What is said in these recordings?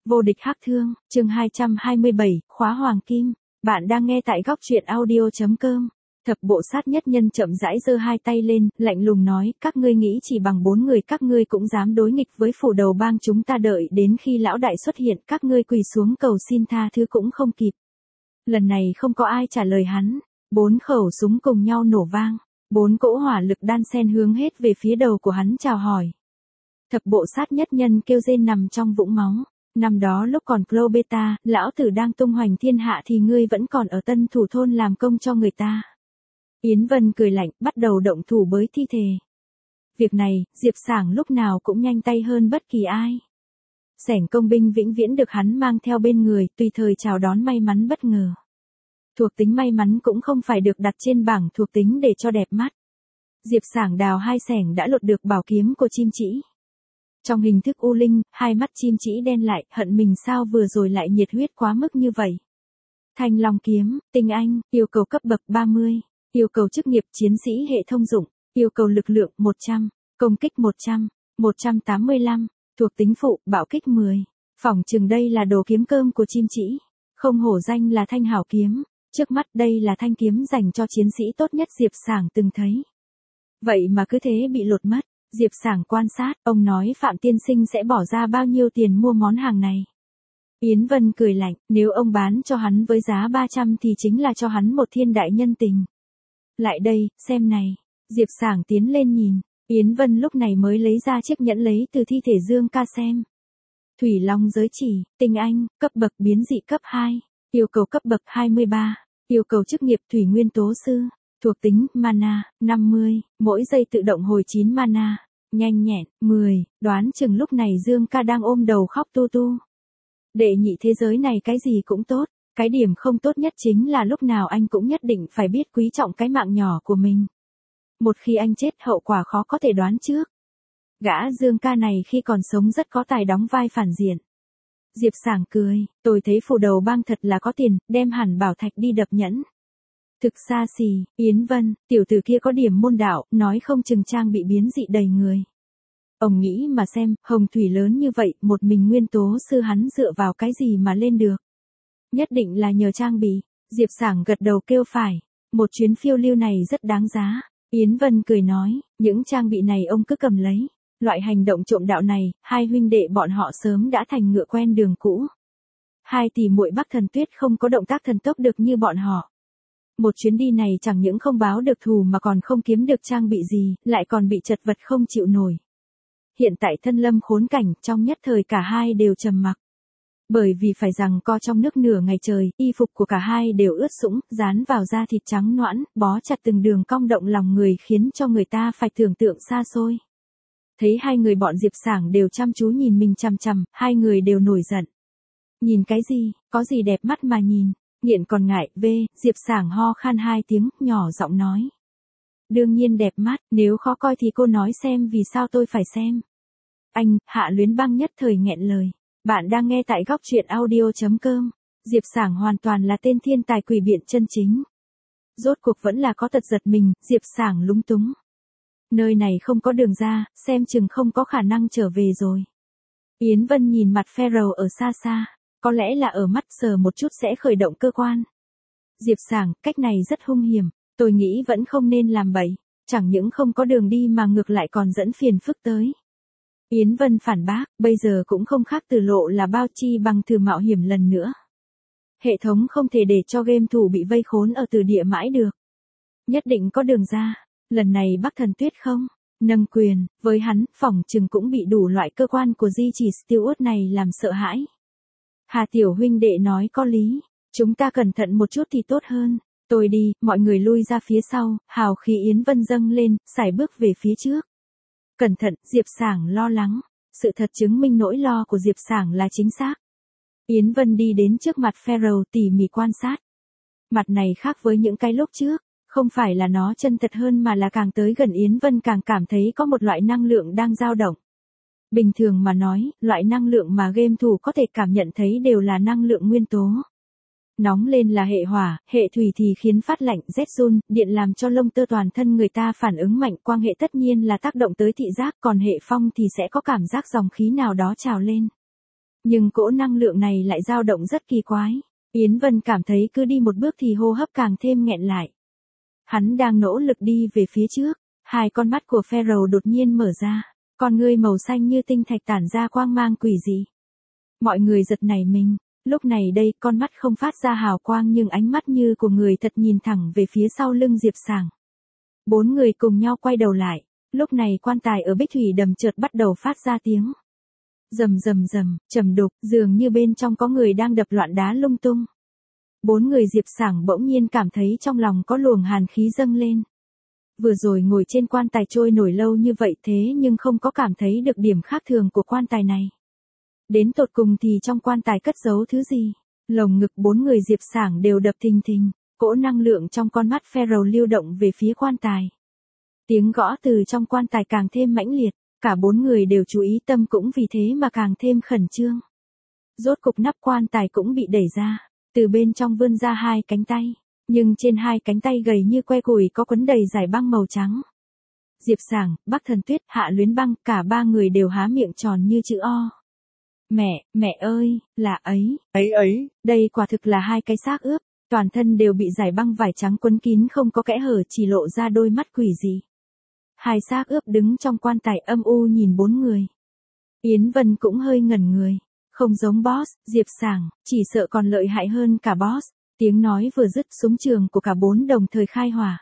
Vô địch hắc thương, chương 227, khóa hoàng kim. Bạn đang nghe tại góc truyện audio.com. Thập bộ sát nhất nhân chậm rãi giơ hai tay lên, lạnh lùng nói, các ngươi nghĩ chỉ bằng 4 người các ngươi cũng dám đối nghịch với phủ đầu bang chúng ta, đợi đến khi lão đại xuất hiện các ngươi quỳ xuống cầu xin tha thứ cũng không kịp. Lần này không có ai trả lời hắn, 4 khẩu súng cùng nhau nổ vang, 4 cỗ hỏa lực đan xen hướng hết về phía đầu của hắn chào hỏi. Thập bộ sát nhất nhân kêu rên nằm trong vũng máu. Năm đó lúc còn Pro Beta, lão tử đang tung hoành thiên hạ thì ngươi vẫn còn ở Tân Thủ thôn làm công cho người ta. Yến Vân cười lạnh, bắt đầu động thủ bới thi thể. Việc này, Diệp Sảng lúc nào cũng nhanh tay hơn bất kỳ ai. Sảnh công binh vĩnh viễn được hắn mang theo bên người, tùy thời chào đón may mắn bất ngờ. Thuộc tính may mắn cũng không phải được đặt trên bảng thuộc tính để cho đẹp mắt. Diệp Sảng đào hai xẻng đã lột được bảo kiếm của chim chỉ. Trong hình thức u linh, hai mắt chim chỉ đen lại, hận mình sao vừa rồi lại nhiệt huyết quá mức như vậy. Thanh Long kiếm, tinh anh, yêu cầu cấp bậc 30, yêu cầu chức nghiệp chiến sĩ hệ thông dụng, yêu cầu lực lượng 100, công kích 100, 185, thuộc tính phụ, bạo kích 10. Phỏng chừng đây là đồ kiếm cơm của chim chỉ. Không hổ danh là thanh hảo kiếm, trước mắt đây là thanh kiếm dành cho chiến sĩ tốt nhất Diệp Sảng từng thấy. Vậy mà cứ thế bị lột mất. Diệp Sảng quan sát, ông nói Phạm tiên sinh sẽ bỏ ra bao nhiêu tiền mua món hàng này. Yến Vân cười lạnh, nếu ông bán cho hắn với giá 300 thì chính là cho hắn một thiên đại nhân tình. Lại đây, xem này. Diệp Sảng tiến lên nhìn, Yến Vân lúc này mới lấy ra chiếc nhẫn lấy từ thi thể Dương Ca xem. Thủy Long giới chỉ, tinh anh, cấp bậc biến dị cấp 2, yêu cầu cấp bậc 23, yêu cầu chức nghiệp thủy nguyên tố sư. Thuộc tính, mana, 50, mỗi giây tự động hồi 9 mana, nhanh nhẹn, 10, đoán chừng lúc này Dương Ca đang ôm đầu khóc tu tu. Đệ nhị thế giới này cái gì cũng tốt, cái điểm không tốt nhất chính là lúc nào anh cũng nhất định phải biết quý trọng cái mạng nhỏ của mình. Một khi anh chết hậu quả khó có thể đoán trước. Gã Dương Ca này khi còn sống rất có tài đóng vai phản diện. Diệp Sảng cười, tôi thấy phủ đầu bang thật là có tiền, đem hẳn bảo thạch đi đập nhẫn. Thực xa xỉ, Yến Vân, tiểu tử kia có điểm môn đạo, nói không chừng trang bị biến dị đầy người. Ông nghĩ mà xem, hồng thủy lớn như vậy, một mình nguyên tố sư hắn dựa vào cái gì mà lên được. Nhất định là nhờ trang bị, Diệp Sảng gật đầu kêu phải, một chuyến phiêu lưu này rất đáng giá. Yến Vân cười nói, những trang bị này ông cứ cầm lấy. Loại hành động trộm đạo này, hai huynh đệ bọn họ sớm đã thành ngựa quen đường cũ. Hai tỷ muội Bắc Thần Tuyết không có động tác thần tốc được như bọn họ. Một chuyến đi này chẳng những không báo được thù mà còn không kiếm được trang bị gì, lại còn bị chật vật không chịu nổi. Hiện tại thân lâm khốn cảnh, trong nhất thời cả hai đều trầm mặc. Bởi vì phải giằng co trong nước nửa ngày trời, y phục của cả hai đều ướt sũng, dán vào da thịt trắng nõn, bó chặt từng đường cong động lòng người khiến cho người ta phải tưởng tượng xa xôi. Thấy hai người bọn Diệp Sảng đều chăm chú nhìn mình chằm chằm, hai người đều nổi giận. Nhìn cái gì, có gì đẹp mắt mà nhìn. Nghiện còn ngại, Diệp Sảng ho khan 2 tiếng, nhỏ giọng nói. Đương nhiên đẹp mắt, nếu khó coi thì cô nói xem vì sao tôi phải xem. Anh, Hạ Luyến Băng nhất thời nghẹn lời. Bạn đang nghe tại góc truyện audio.com. Diệp Sảng hoàn toàn là tên thiên tài quỷ biện chân chính. Rốt cuộc vẫn là có tật giật mình, Diệp Sảng lúng túng. Nơi này không có đường ra, xem chừng không có khả năng trở về rồi. Yến Vân nhìn mặt Pharaoh ở xa xa. Có lẽ là ở mắt sờ một chút sẽ khởi động cơ quan. Diệp Sảng, cách này rất hung hiểm, tôi nghĩ vẫn không nên làm bậy, chẳng những không có đường đi mà ngược lại còn dẫn phiền phức tới. Yến Vân phản bác, bây giờ cũng không khác Tử Lộ là bao chi bằng thử mạo hiểm lần nữa. Hệ thống không thể để cho game thủ bị vây khốn ở từ địa mãi được. Nhất định có đường ra, lần này Bắc Thần Tuyết không? Nâng quyền, với hắn, phỏng chừng cũng bị đủ loại cơ quan của di chỉ Stewart này làm sợ hãi. Hà tiểu huynh đệ nói có lý, chúng ta cẩn thận một chút thì tốt hơn. Tôi đi, mọi người lui ra phía sau, hào khí Yến Vân dâng lên, sải bước về phía trước. Cẩn thận, Diệp Sảng lo lắng. Sự thật chứng minh nỗi lo của Diệp Sảng là chính xác. Yến Vân đi đến trước mặt Pharaoh tỉ mỉ quan sát. Mặt này khác với những cái lúc trước, không phải là nó chân thật hơn mà là càng tới gần Yến Vân càng cảm thấy có một loại năng lượng đang dao động. Bình thường mà nói, loại năng lượng mà game thủ có thể cảm nhận thấy đều là năng lượng nguyên tố. Nóng lên là hệ hỏa, hệ thủy thì khiến phát lạnh, rét run, điện làm cho lông tơ toàn thân người ta phản ứng mạnh, quang hệ tất nhiên là tác động tới thị giác, còn hệ phong thì sẽ có cảm giác dòng khí nào đó trào lên. Nhưng cỗ năng lượng này lại dao động rất kỳ quái. Yến Vân cảm thấy cứ đi một bước thì hô hấp càng thêm nghẹn lại. Hắn đang nỗ lực đi về phía trước, hai con mắt của Pharaoh đột nhiên mở ra, con ngươi màu xanh như tinh thạch tản ra quang mang quỷ dị. Mọi người giật nảy mình, lúc này đây con mắt không phát ra hào quang nhưng ánh mắt như của người thật nhìn thẳng về phía sau lưng Diệp Sảng. Bốn người cùng nhau quay đầu lại, lúc này quan tài ở Bích Thủy Đầm chợt bắt đầu phát ra tiếng. Rầm rầm rầm, trầm đục, dường như bên trong có người đang đập loạn đá lung tung. Bốn người Diệp Sảng bỗng nhiên cảm thấy trong lòng có luồng hàn khí dâng lên. Vừa rồi ngồi trên quan tài trôi nổi lâu như vậy thế nhưng không có cảm thấy được điểm khác thường của quan tài này. Đến tột cùng thì trong quan tài cất giấu thứ gì? Lồng ngực bốn người Diệp Sảng đều đập thình thình, cỗ năng lượng trong con mắt Pharaoh lưu động về phía quan tài. Tiếng gõ từ trong quan tài càng thêm mãnh liệt, cả bốn người đều chú ý tâm cũng vì thế mà càng thêm khẩn trương. Rốt cục nắp quan tài cũng bị đẩy ra, từ bên trong vươn ra hai cánh tay, nhưng trên hai cánh tay gầy như que củi có quấn đầy dải băng màu trắng. Diệp Sảng, Bắc Thần Tuyết, Hạ Luyến Băng, cả ba người đều há miệng tròn như chữ O. Mẹ ơi, là ấy, đây quả thực là hai cái xác ướp, toàn thân đều bị dải băng vải trắng quấn kín không có kẽ hở chỉ lộ ra đôi mắt quỷ dị. Hai xác ướp đứng trong quan tài âm u nhìn bốn người. Yến Vân cũng hơi ngẩn người, không giống boss, Diệp Sảng, chỉ sợ còn lợi hại hơn cả boss. Tiếng nói vừa dứt súng trường của cả bốn đồng thời khai hỏa.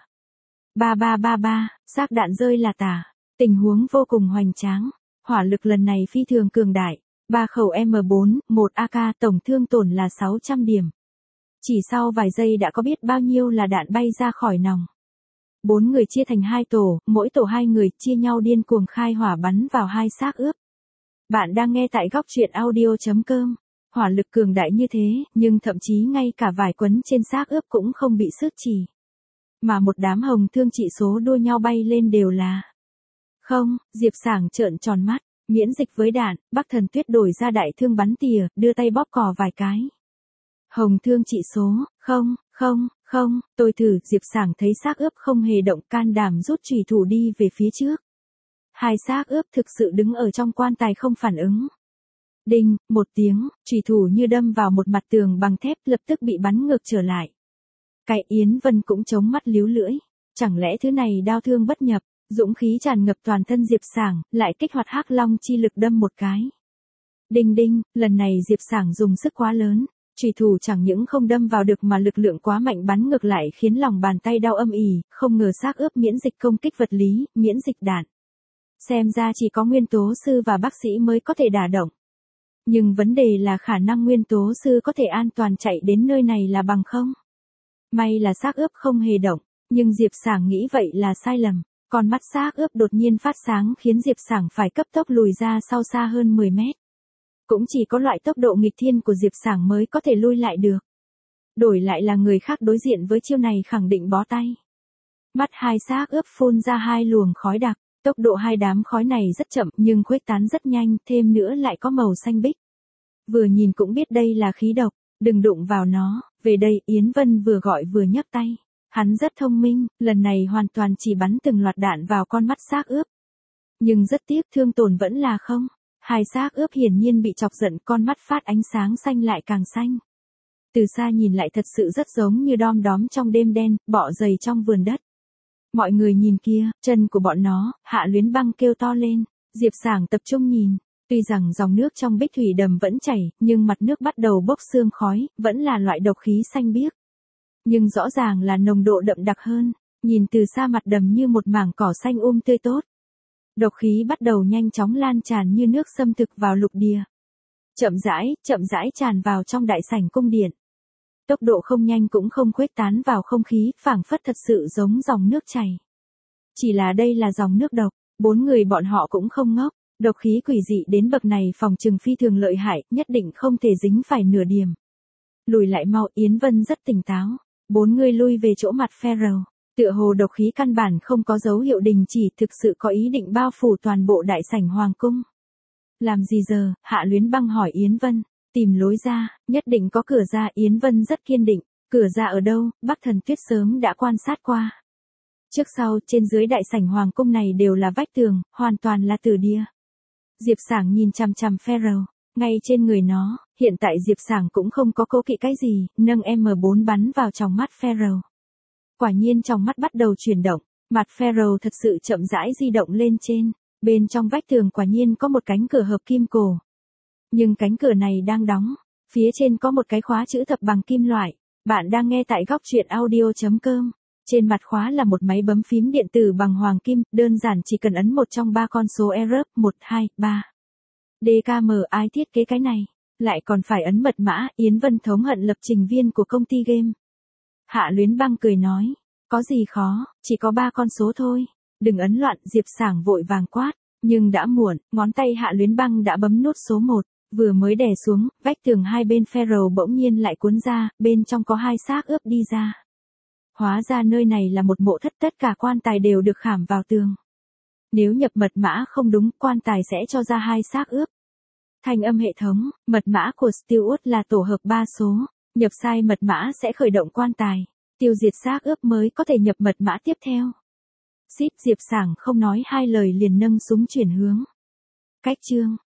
Ba, xác đạn rơi là tả, tình huống vô cùng hoành tráng, hỏa lực lần này phi thường cường đại. 3 khẩu M4, 1 AK tổng thương tổn là 600 điểm. Chỉ sau vài giây đã có biết bao nhiêu là đạn bay ra khỏi nòng. Bốn người chia thành hai tổ, mỗi tổ hai người chia nhau điên cuồng khai hỏa bắn vào hai xác ướp. Bạn đang nghe tại góc truyện audio.com. Hỏa lực cường đại như thế, nhưng thậm chí ngay cả vải quấn trên xác ướp cũng không bị xước chỉ. Mà một đám hồng thương trị số đua nhau bay lên đều là. Không, Diệp Sảng trợn tròn mắt. Miễn dịch với đạn, Bắc Thần Tuyết đổi ra đại thương bắn tỉa, đưa tay bóp cò vài cái. Hồng thương trị số, không, tôi thử, Diệp Sảng thấy xác ướp không hề động can đảm rút chùy thủ đi về phía trước. Hai xác ướp thực sự đứng ở trong quan tài không phản ứng. Đinh, một tiếng, chùy thủ như đâm vào một mặt tường bằng thép lập tức bị bắn ngược trở lại. Cái Yến Vân cũng chống mắt líu lưỡi, chẳng lẽ thứ này đao thương bất nhập. Dũng khí tràn ngập toàn thân Diệp Sảng, lại kích hoạt Hắc Long chi lực đâm một cái. Đinh đinh, lần này Diệp Sảng dùng sức quá lớn, chùy thủ chẳng những không đâm vào được mà lực lượng quá mạnh bắn ngược lại khiến lòng bàn tay đau âm ỉ, không ngờ xác ướp miễn dịch công kích vật lý, miễn dịch đạn. Xem ra chỉ có nguyên tố sư và bác sĩ mới có thể đả động. Nhưng vấn đề là khả năng nguyên tố sư có thể an toàn chạy đến nơi này là bằng không. May là xác ướp không hề động, nhưng Diệp Sảng nghĩ vậy là sai lầm. Con mắt xác ướp đột nhiên phát sáng khiến Diệp Sảng phải cấp tốc lùi ra sau xa hơn 10 mét. Cũng chỉ có loại tốc độ nghịch thiên của Diệp Sảng mới có thể lui lại được. Đổi lại là người khác đối diện với chiêu này khẳng định bó tay. Mắt hai xác ướp phun ra hai luồng khói đặc, tốc độ hai đám khói này rất chậm nhưng khuếch tán rất nhanh, thêm nữa lại có màu xanh bích. Vừa nhìn cũng biết đây là khí độc, đừng đụng vào nó, về đây Yến Vân vừa gọi vừa nhấc tay. Hắn rất thông minh, lần này hoàn toàn chỉ bắn từng loạt đạn vào con mắt xác ướp. Nhưng rất tiếc thương tổn vẫn là không. Hai xác ướp hiển nhiên bị chọc giận, con mắt phát ánh sáng xanh lại càng xanh. Từ xa nhìn lại thật sự rất giống như đom đóm trong đêm đen, bọ dày trong vườn đất. Mọi người nhìn kia, chân của bọn nó, Hạ Luyến Băng kêu to lên. Diệp Sảng tập trung nhìn. Tuy rằng dòng nước trong Bích Thủy Đầm vẫn chảy, nhưng mặt nước bắt đầu bốc sương khói, vẫn là loại độc khí xanh biếc. Nhưng rõ ràng là nồng độ đậm đặc hơn, nhìn từ xa mặt đầm như một mảng cỏ xanh tươi tốt. Độc khí bắt đầu nhanh chóng lan tràn như nước xâm thực vào lục địa. Chậm rãi tràn vào trong đại sảnh cung điện. Tốc độ không nhanh cũng không khuếch tán vào không khí, phảng phất thật sự giống dòng nước chảy. Chỉ là đây là dòng nước độc, bốn người bọn họ cũng không ngốc, độc khí quỷ dị đến bậc này phòng trừng phi thường lợi hại, nhất định không thể dính phải nửa điểm. Lùi lại mau, Yến Vân rất tỉnh táo. Bốn người lui về chỗ mặt Pharaoh, tựa hồ độc khí căn bản không có dấu hiệu đình chỉ, thực sự có ý định bao phủ toàn bộ đại sảnh hoàng cung. Làm gì giờ? Hạ Luyến Băng hỏi Yến Vân. Tìm lối ra, nhất định có cửa ra. Yến Vân rất kiên định. Cửa ra ở đâu? Bắc Thần Tuyết sớm đã quan sát qua. Trước sau, trên dưới đại sảnh hoàng cung này đều là vách tường, hoàn toàn là tử địa. Diệp Sảng nhìn chằm chằm Pharaoh, Ngay trên người nó, hiện tại Diệp Sảng cũng không có cố kỵ cái gì, nâng M4 bắn vào tròng mắt Pharaoh. Quả nhiên tròng mắt bắt đầu chuyển động, mặt Pharaoh thật sự chậm rãi di động lên trên, bên trong vách tường quả nhiên có một cánh cửa hợp kim cổ. Nhưng cánh cửa này đang đóng, phía trên có một cái khóa chữ thập bằng kim loại. Bạn đang nghe tại góc truyện audio.com. Trên mặt khóa là một máy bấm phím điện tử bằng hoàng kim, đơn giản chỉ cần ấn một trong ba con số Arab 1, 2, 3. DKM ai thiết kế cái này? Lại còn phải ấn mật mã, Yến Vân thống hận lập trình viên của công ty game. Hạ Luyến Băng cười nói, có gì khó, chỉ có ba con số thôi. Đừng ấn loạn, Diệp Sảng vội vàng quát, nhưng đã muộn, ngón tay Hạ Luyến Băng đã bấm nút số 1. Vừa mới đè xuống, vách tường hai bên Pharaoh bỗng nhiên lại cuốn ra, bên trong có hai xác ướp đi ra. Hóa ra nơi này là một mộ thất, tất cả quan tài đều được khảm vào tường. Nếu nhập mật mã không đúng, quan tài sẽ cho ra hai xác ướp. Thanh âm hệ thống, mật mã của Stewart là tổ hợp 3 số, nhập sai mật mã sẽ khởi động quan tài, tiêu diệt xác ướp mới có thể nhập mật mã tiếp theo. Diệp Sảng không nói hai lời liền nâng súng chuyển hướng. Cách chương